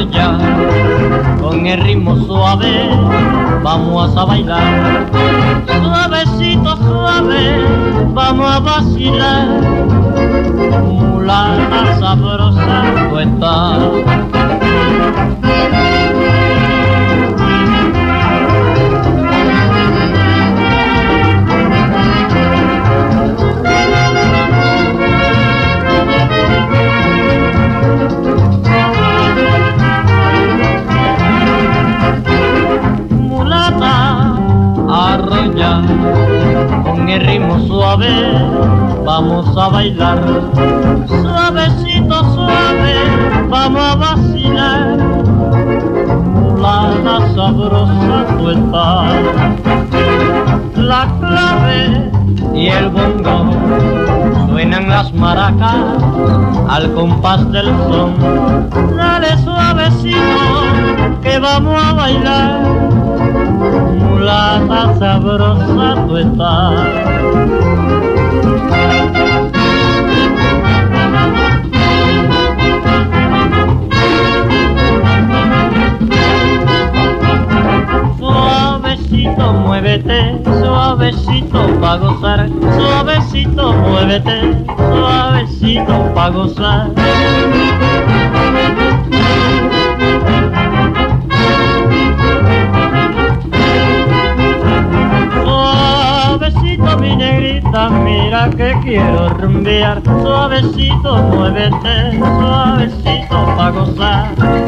arrollar con el ritmo suave, vamos a bailar. Suavecito, suave, vamos a vacilar. Mulata sabrosa tú estás. Con el ritmo suave vamos a bailar. Suavecito, suave, vamos a vacilar. Mulata sabrosa tú estás. La clave y el bongo suenan las maracas al compás del son. Dale suavecito que vamos a bailar. Mulata sabrosa tú estás. Suavecito muévete, suavecito pa' gozar. Suavecito muévete, suavecito pa' gozar. Mi negrita, mira que quiero rumbear. Suavecito, muévete, suavecito pa' gozar.